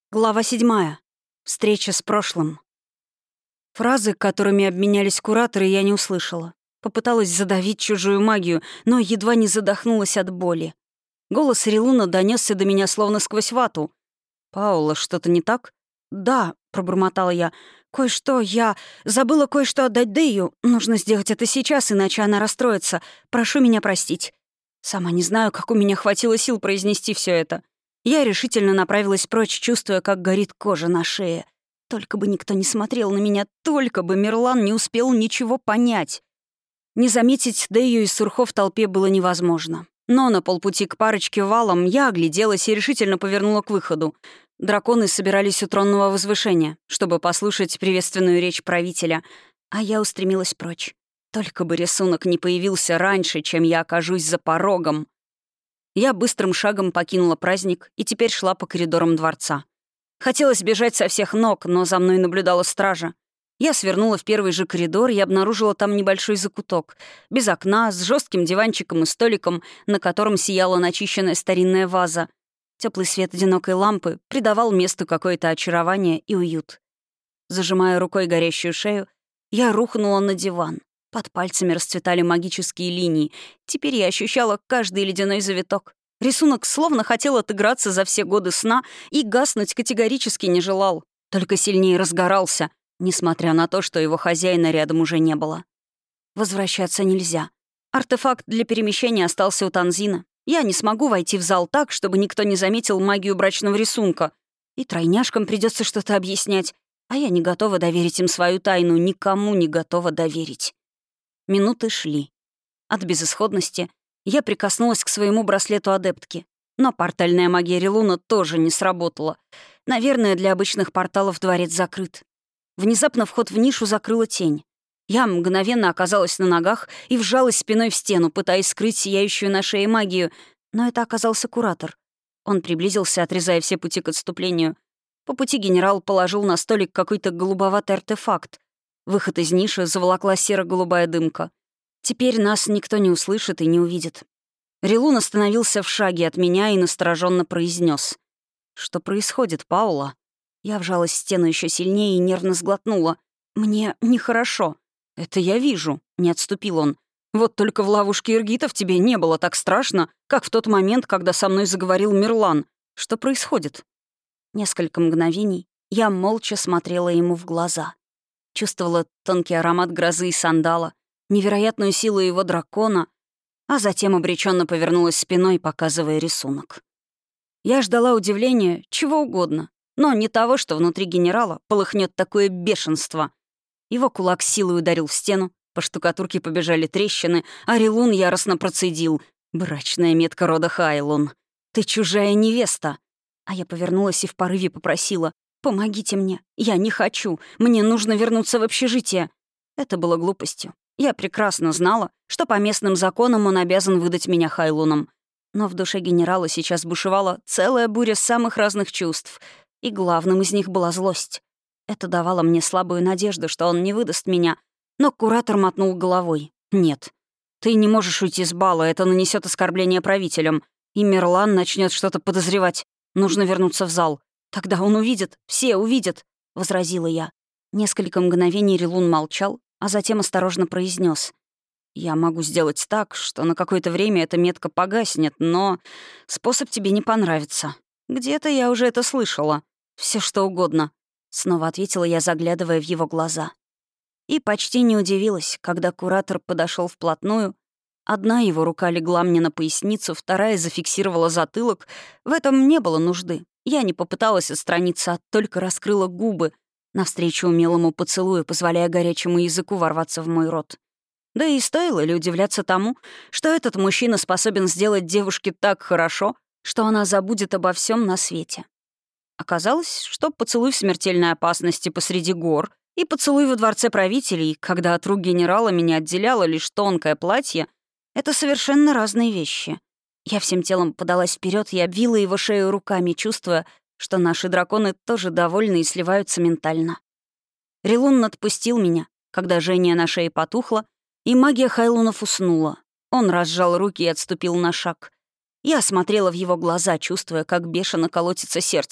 Глава 7. Встреча с прошлым. Фразы, которыми обменялись кураторы, я не услышала. Попыталась задавить чужую магию, но едва не задохнулась от боли. Голос Рилуна донесся до меня словно сквозь вату. «Паула, что-то не так?» «Да», — пробормотала я. «Кое-что, я забыла кое-что отдать Дэю. Нужно сделать это сейчас, иначе она расстроится. Прошу меня простить». Сама не знаю, как у меня хватило сил произнести все это. Я решительно направилась прочь, чувствуя, как горит кожа на шее. Только бы никто не смотрел на меня, только бы Мирлан не успел ничего понять. Не заметить Дэю из Сурхо в толпе было невозможно. Но на полпути к парочке валом я огляделась и решительно повернула к выходу. Драконы собирались у тронного возвышения, чтобы послушать приветственную речь правителя, а я устремилась прочь. Только бы рисунок не появился раньше, чем я окажусь за порогом. Я быстрым шагом покинула праздник и теперь шла по коридорам дворца. Хотелось бежать со всех ног, но за мной наблюдала стража. Я свернула в первый же коридор и обнаружила там небольшой закуток, без окна, с жестким диванчиком и столиком, на котором сияла начищенная старинная ваза. Теплый свет одинокой лампы придавал месту какое-то очарование и уют. Зажимая рукой горящую шею, я рухнула на диван. Под пальцами расцветали магические линии. Теперь я ощущала каждый ледяной завиток. Рисунок словно хотел отыграться за все годы сна и гаснуть категорически не желал. Только сильнее разгорался, несмотря на то, что его хозяина рядом уже не было. Возвращаться нельзя. Артефакт для перемещения остался у Танзина. Я не смогу войти в зал так, чтобы никто не заметил магию брачного рисунка. И тройняшкам придется что-то объяснять. А я не готова доверить им свою тайну, никому не готова доверить. Минуты шли. От безысходности я прикоснулась к своему браслету адептки. Но портальная магия Рилуна тоже не сработала. Наверное, для обычных порталов дворец закрыт. Внезапно вход в нишу закрыла тень. Я мгновенно оказалась на ногах и вжалась спиной в стену, пытаясь скрыть сияющую на шее магию. Но это оказался куратор. Он приблизился, отрезая все пути к отступлению. По пути генерал положил на столик какой-то голубоватый артефакт. Выход из ниши заволокла серо-голубая дымка. Теперь нас никто не услышит и не увидит. Рилун остановился в шаге от меня и настороженно произнес: «Что происходит, Паула?» Я вжалась в стену еще сильнее и нервно сглотнула. «Мне нехорошо». «Это я вижу», — не отступил он. «Вот только в ловушке иргитов тебе не было так страшно, как в тот момент, когда со мной заговорил Мирлан. Что происходит?» Несколько мгновений я молча смотрела ему в глаза. Чувствовала тонкий аромат грозы и сандала, невероятную силу его дракона, а затем обреченно повернулась спиной, показывая рисунок. Я ждала удивления, чего угодно, но не того, что внутри генерала полыхнет такое бешенство. Его кулак силой ударил в стену, по штукатурке побежали трещины, а Рилун яростно процедил: «Брачная метка рода Хайлун. Ты чужая невеста». А я повернулась и в порыве попросила: «Помогите мне. Я не хочу. Мне нужно вернуться в общежитие». Это было глупостью. Я прекрасно знала, что по местным законам он обязан выдать меня Хайлунам. Но в душе генерала сейчас бушевала целая буря самых разных чувств, и главным из них была злость. Это давало мне слабую надежду, что он не выдаст меня, но куратор мотнул головой. «Нет. Ты не можешь уйти с бала, это нанесет оскорбление правителям, и Мирлан начнет что-то подозревать. Нужно вернуться в зал. Тогда он увидит, все увидят», — возразила я. Несколько мгновений Рилун молчал, а затем осторожно произнес: «Я могу сделать так, что на какое-то время эта метка погаснет, но способ тебе не понравится. Где-то я уже это слышала. Все что угодно», — снова ответила я, заглядывая в его глаза. И почти не удивилась, когда куратор подошел вплотную. Одна его рука легла мне на поясницу, вторая зафиксировала затылок. В этом не было нужды. Я не попыталась отстраниться, а только раскрыла губы навстречу умелому поцелую, позволяя горячему языку ворваться в мой рот. Да и стоило ли удивляться тому, что этот мужчина способен сделать девушке так хорошо, что она забудет обо всем на свете. Оказалось, что поцелуй в смертельной опасности посреди гор и поцелуй во дворце правителей, когда от рук генерала меня отделяло лишь тонкое платье, это совершенно разные вещи. Я всем телом подалась вперед и обвила его шею руками, чувствуя, что наши драконы тоже довольны и сливаются ментально. Рилун отпустил меня, когда жжение на шее потухло, и магия Хайлунов уснула. Он разжал руки и отступил на шаг. Я смотрела в его глаза, чувствуя, как бешено колотится сердце.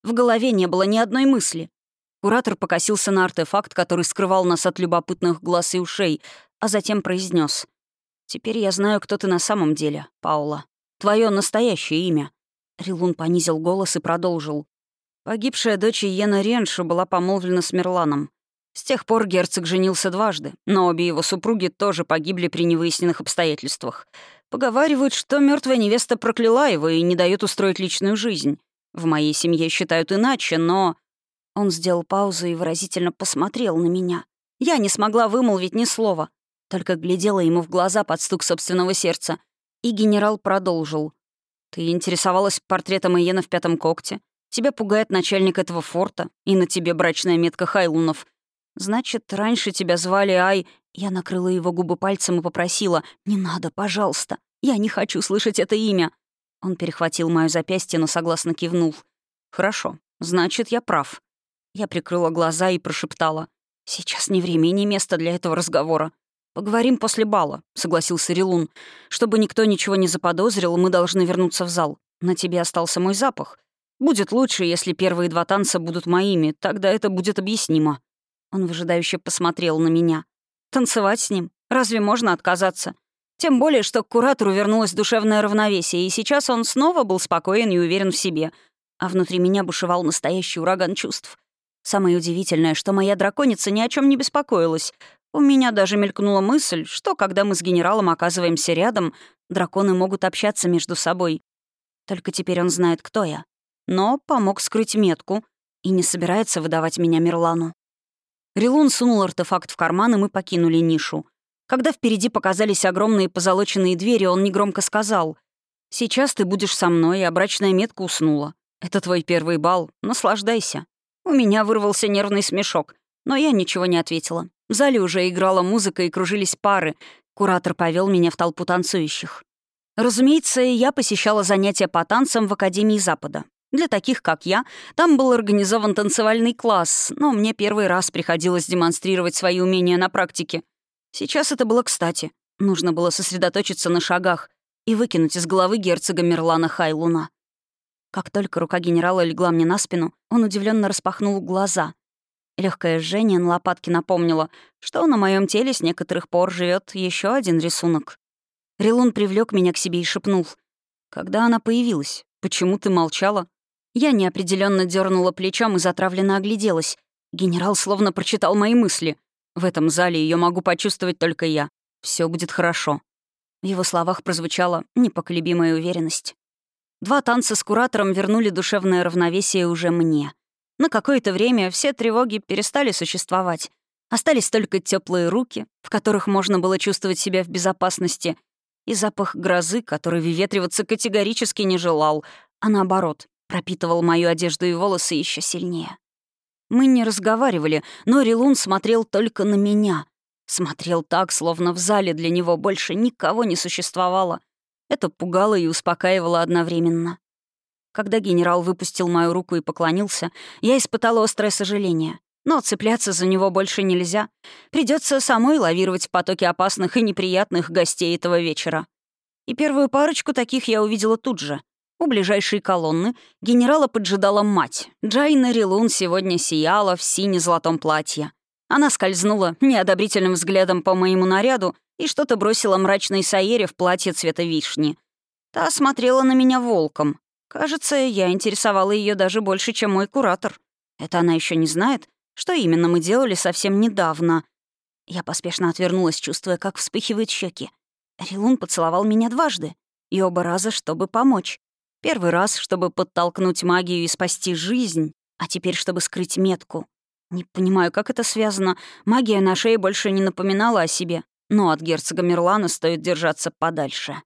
В голове не было ни одной мысли. Куратор покосился на артефакт, который скрывал нас от любопытных глаз и ушей, а затем произнес: «Теперь я знаю, кто ты на самом деле, Паула. Твое настоящее имя». Рилун понизил голос и продолжил. Погибшая дочь Иена Реншу была помолвлена с Мерланом. С тех пор герцог женился дважды, но обе его супруги тоже погибли при невыясненных обстоятельствах. Поговаривают, что мертвая невеста прокляла его и не дает устроить личную жизнь. В моей семье считают иначе, но...» Он сделал паузу и выразительно посмотрел на меня. Я не смогла вымолвить ни слова, только глядела ему в глаза под стук собственного сердца. И генерал продолжил. «Ты интересовалась портретом Иена в пятом когте? Тебя пугает начальник этого форта, и на тебе брачная метка Хайлунов. Значит, раньше тебя звали Ай...» Я накрыла его губы пальцем и попросила: «Не надо, пожалуйста. Я не хочу слышать это имя». Он перехватил моё запястье, но согласно кивнул. «Хорошо, значит, я прав». Я прикрыла глаза и прошептала: «Сейчас не время и не место для этого разговора. Поговорим после бала», — согласился Рилун. «Чтобы никто ничего не заподозрил, мы должны вернуться в зал. На тебе остался мой запах. Будет лучше, если первые 2 танца будут моими, тогда это будет объяснимо». Он выжидающе посмотрел на меня. «Танцевать с ним? Разве можно отказаться? Тем более, что к куратору вернулось душевное равновесие, и сейчас он снова был спокоен и уверен в себе. А внутри меня бушевал настоящий ураган чувств. Самое удивительное, что моя драконица ни о чем не беспокоилась. У меня даже мелькнула мысль, что, когда мы с генералом оказываемся рядом, драконы могут общаться между собой. Только теперь он знает, кто я. Но помог скрыть метку и не собирается выдавать меня Мерлану. Рилун сунул артефакт в карман, и мы покинули нишу. Когда впереди показались огромные позолоченные двери, он негромко сказал: «Сейчас ты будешь со мной, а брачная метка уснула. Это твой первый бал, наслаждайся». У меня вырвался нервный смешок, но я ничего не ответила. В зале уже играла музыка и кружились пары. Куратор повел меня в толпу танцующих. Разумеется, я посещала занятия по танцам в Академии Запада. Для таких, как я, там был организован танцевальный класс, но мне первый раз приходилось демонстрировать свои умения на практике. Сейчас это было кстати. Нужно было сосредоточиться на шагах и выкинуть из головы герцога Мерлана Хайлуна. Как только рука генерала легла мне на спину, он удивленно распахнул глаза. Легкое жжение на лопатке напомнило, что на моем теле с некоторых пор живет еще один рисунок. Рилун привлек меня к себе и шепнул: «Когда она появилась? Почему ты молчала?» Я неопределенно дернула плечом и затравленно огляделась. Генерал словно прочитал мои мысли. В этом зале ее могу почувствовать только я. Все будет хорошо. В его словах прозвучала непоколебимая уверенность. 2 танца с куратором вернули душевное равновесие уже мне. На какое-то время все тревоги перестали существовать. Остались только теплые руки, в которых можно было чувствовать себя в безопасности, и запах грозы, который выветриваться категорически не желал, а наоборот, пропитывал мою одежду и волосы еще сильнее. Мы не разговаривали, но Рилун смотрел только на меня. Смотрел так, словно в зале для него больше никого не существовало. Это пугало и успокаивало одновременно. Когда генерал выпустил мою руку и поклонился, я испытала острое сожаление. Но цепляться за него больше нельзя. Придется самой лавировать в потоке опасных и неприятных гостей этого вечера. И первую парочку таких я увидела тут же. У ближайшей колонны генерала поджидала мать. Джайна Рилун сегодня сияла в сине-золотом платье. Она скользнула неодобрительным взглядом по моему наряду и что-то бросила мрачной Саере в платье цвета вишни. Та смотрела на меня волком. Кажется, я интересовала ее даже больше, чем мой куратор. Это она еще не знает, что именно мы делали совсем недавно. Я поспешно отвернулась, чувствуя, как вспыхивают щеки. Рилун поцеловал меня 2 и оба раза, чтобы помочь. Первый раз, чтобы подтолкнуть магию и спасти жизнь, а теперь, чтобы скрыть метку. Не понимаю, как это связано. Магия на шее больше не напоминала о себе, но от герцога Мерлана стоит держаться подальше.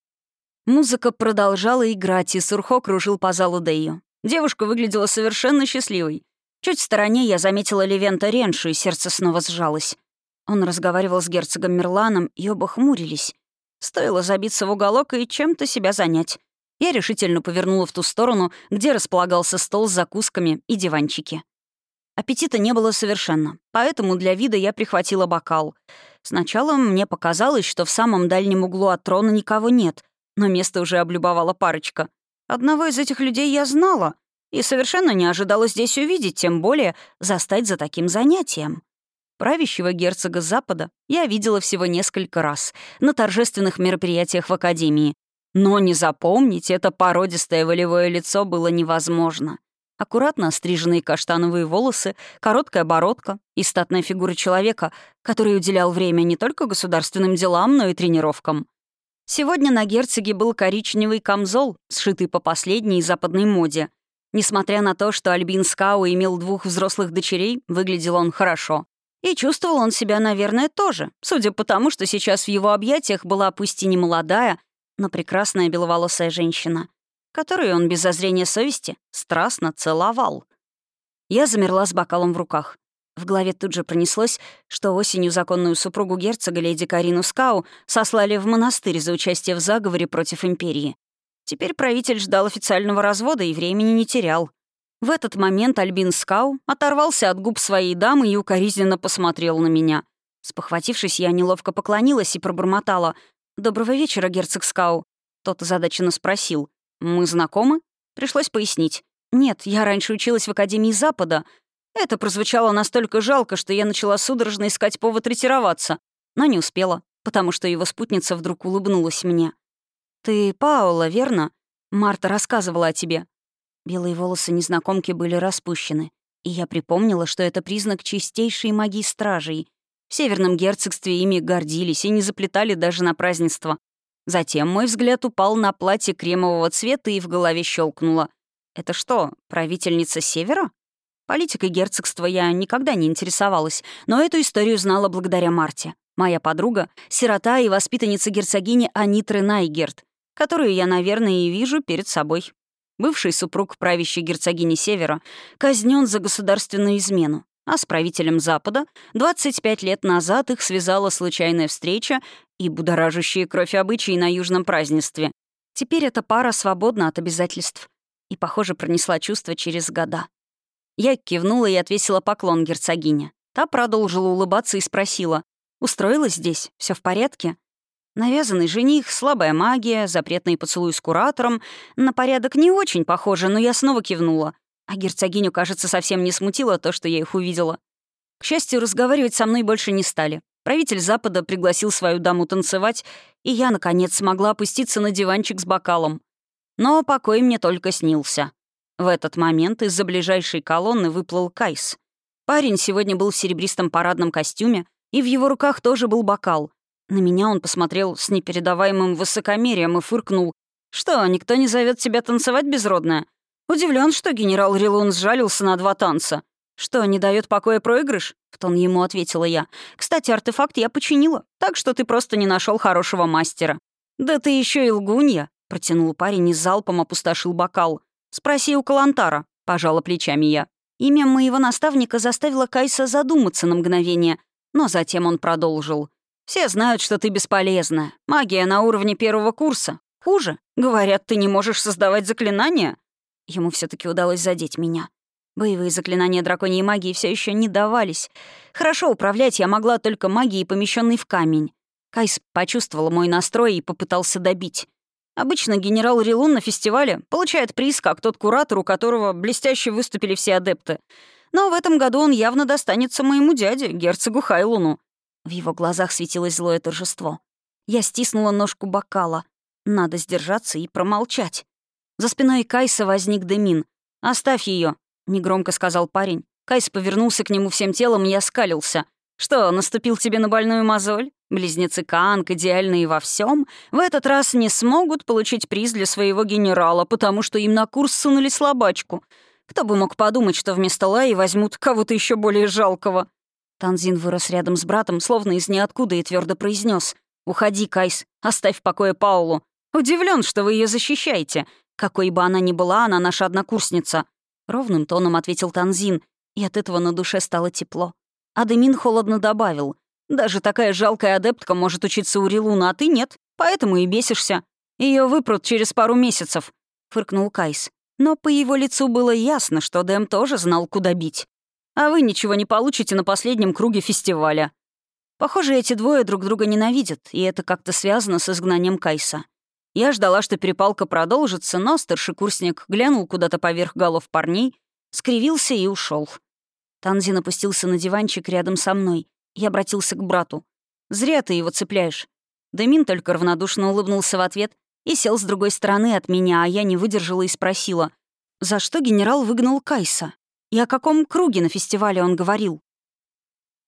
Музыка продолжала играть, и Сурхо кружил по залу Дэйю. Девушка выглядела совершенно счастливой. Чуть в стороне я заметила Левента Реншу, и сердце снова сжалось. Он разговаривал с герцогом Мерланом, и оба хмурились. Стоило забиться в уголок и чем-то себя занять. Я решительно повернула в ту сторону, где располагался стол с закусками и диванчики. Аппетита не было совершенно, поэтому для вида я прихватила бокал. Сначала мне показалось, что в самом дальнем углу от трона никого нет, но место уже облюбовала парочка. Одного из этих людей я знала. и совершенно не ожидала здесь увидеть, тем более застать за таким занятием. Правящего герцога Запада я видела всего несколько раз на торжественных мероприятиях в Академии. Но не запомнить это породистое волевое лицо было невозможно. Аккуратно остриженные каштановые волосы, короткая бородка и статная фигура человека, который уделял время не только государственным делам, но и тренировкам. Сегодня на герцоге был коричневый камзол, сшитый по последней западной моде. Несмотря на то, что Альбин Скау имел 2 взрослых дочерей, выглядел он хорошо. И чувствовал он себя, наверное, тоже, судя по тому, что сейчас в его объятиях была пусть и не молодая, но прекрасная беловолосая женщина, которую он без зазрения совести страстно целовал. Я замерла с бокалом в руках. В голове тут же пронеслось, что осенью законную супругу герцога, леди Карину Скау, сослали в монастырь за участие в заговоре против империи. Теперь правитель ждал официального развода и времени не терял. В этот момент Альбин Скау оторвался от губ своей дамы и укоризненно посмотрел на меня. Спохватившись, я неловко поклонилась и пробормотала: «Доброго вечера, герцог Скау». Тот озадаченно спросил: «Мы знакомы?» Пришлось пояснить. «Нет, я раньше училась в Академии Запада». Это прозвучало настолько жалко, что я начала судорожно искать повод ретироваться, но не успела, потому что его спутница вдруг улыбнулась мне. «Ты Паула, верно? Марта рассказывала о тебе». Белые волосы незнакомки были распущены, и я припомнила, что это признак чистейшей магии стражей. В Северном герцогстве ими гордились и не заплетали даже на празднество. Затем мой взгляд упал на платье кремового цвета и в голове щелкнуло. «Это что, правительница Севера?» Политикой герцогства я никогда не интересовалась, но эту историю знала благодаря Марте. Моя подруга — сирота и воспитанница герцогини Анитры Найгерт, которую я, наверное, и вижу перед собой. Бывший супруг правящей герцогини Севера казнен за государственную измену, а с правителем Запада 25 лет назад их связала случайная встреча и будоражащие кровь обычаи на южном празднестве. Теперь эта пара свободна от обязательств. И, похоже, пронесла чувство через года. Я кивнула и отвесила поклон герцогине. Та продолжила улыбаться и спросила: «Устроилась здесь? Все в порядке?» Навязанный жених, слабая магия, запретный поцелуй с куратором. На порядок не очень похоже, но я снова кивнула. А герцогиню, кажется, совсем не смутило то, что я их увидела. К счастью, разговаривать со мной больше не стали. Правитель Запада пригласил свою даму танцевать, и я, наконец, смогла опуститься на диванчик с бокалом. Но покой мне только снился. В этот момент из-за ближайшей колонны выплыл Кайс. Парень сегодня был в серебристом парадном костюме, и в его руках тоже был бокал. На меня он посмотрел с непередаваемым высокомерием и фыркнул: «Что, никто не зовет тебя танцевать, безродная? Удивлен, что генерал Рилун сжалился на 2 танца. Что, не дает покоя проигрыш?» — в тон ему ответила я. «Кстати, артефакт я починила, так что ты просто не нашел хорошего мастера». «Да ты еще и лгунья», — протянул парень и залпом опустошил бокал. «Спроси у Калантара», — пожала плечами я. Имя моего наставника заставило Кайса задуматься на мгновение, но затем он продолжил. «Все знают, что ты бесполезна. Магия на уровне 1-го курса. Хуже. Говорят, ты не можешь создавать заклинания». Ему все таки удалось задеть меня. Боевые заклинания драконьей магии все еще не давались. Хорошо управлять я могла только магией, помещенной в камень. Кайс почувствовал мой настрой и попытался добить. Обычно генерал Рилун на фестивале получает приз, как тот куратор, у которого блестяще выступили все адепты. Но в этом году он явно достанется моему дяде, герцогу Хайлуну. В его глазах светилось злое торжество. Я стиснула ножку бокала. Надо сдержаться и промолчать. За спиной Кайса возник Демин. «Оставь ее, негромко сказал парень. Кайс повернулся к нему всем телом и оскалился. «Что, наступил тебе на больную мозоль? Близнецы Каанг, идеальные во всем, в этот раз не смогут получить приз для своего генерала, потому что им на курс сунули слабачку. Кто бы мог подумать, что вместо Лаи возьмут кого-то еще более жалкого». Танзин вырос рядом с братом, словно из ниоткуда, и твердо произнес: «Уходи, Кайс, оставь в покое Паулу. Удивлен, что вы ее защищаете. Какой бы она ни была, она наша однокурсница». Ровным тоном ответил Танзин, и от этого на душе стало тепло. Адемин холодно добавил: «Даже такая жалкая адептка может учиться у Рилуна, а ты нет, поэтому и бесишься. Ее выпрут через пару месяцев», — фыркнул Кайс. Но по его лицу было ясно, что Дэм тоже знал, куда бить. «А вы ничего не получите на последнем круге фестиваля». Похоже, эти двое друг друга ненавидят, и это как-то связано с изгнанием Кайса. Я ждала, что перепалка продолжится, но старшекурсник глянул куда-то поверх голов парней, скривился и ушел. Танзин опустился на диванчик рядом со мной и обратился к брату. «Зря ты его цепляешь». Дэмин только равнодушно улыбнулся в ответ и сел с другой стороны от меня, а я не выдержала и спросила, за что генерал выгнал Кайса? И о каком круге на фестивале он говорил?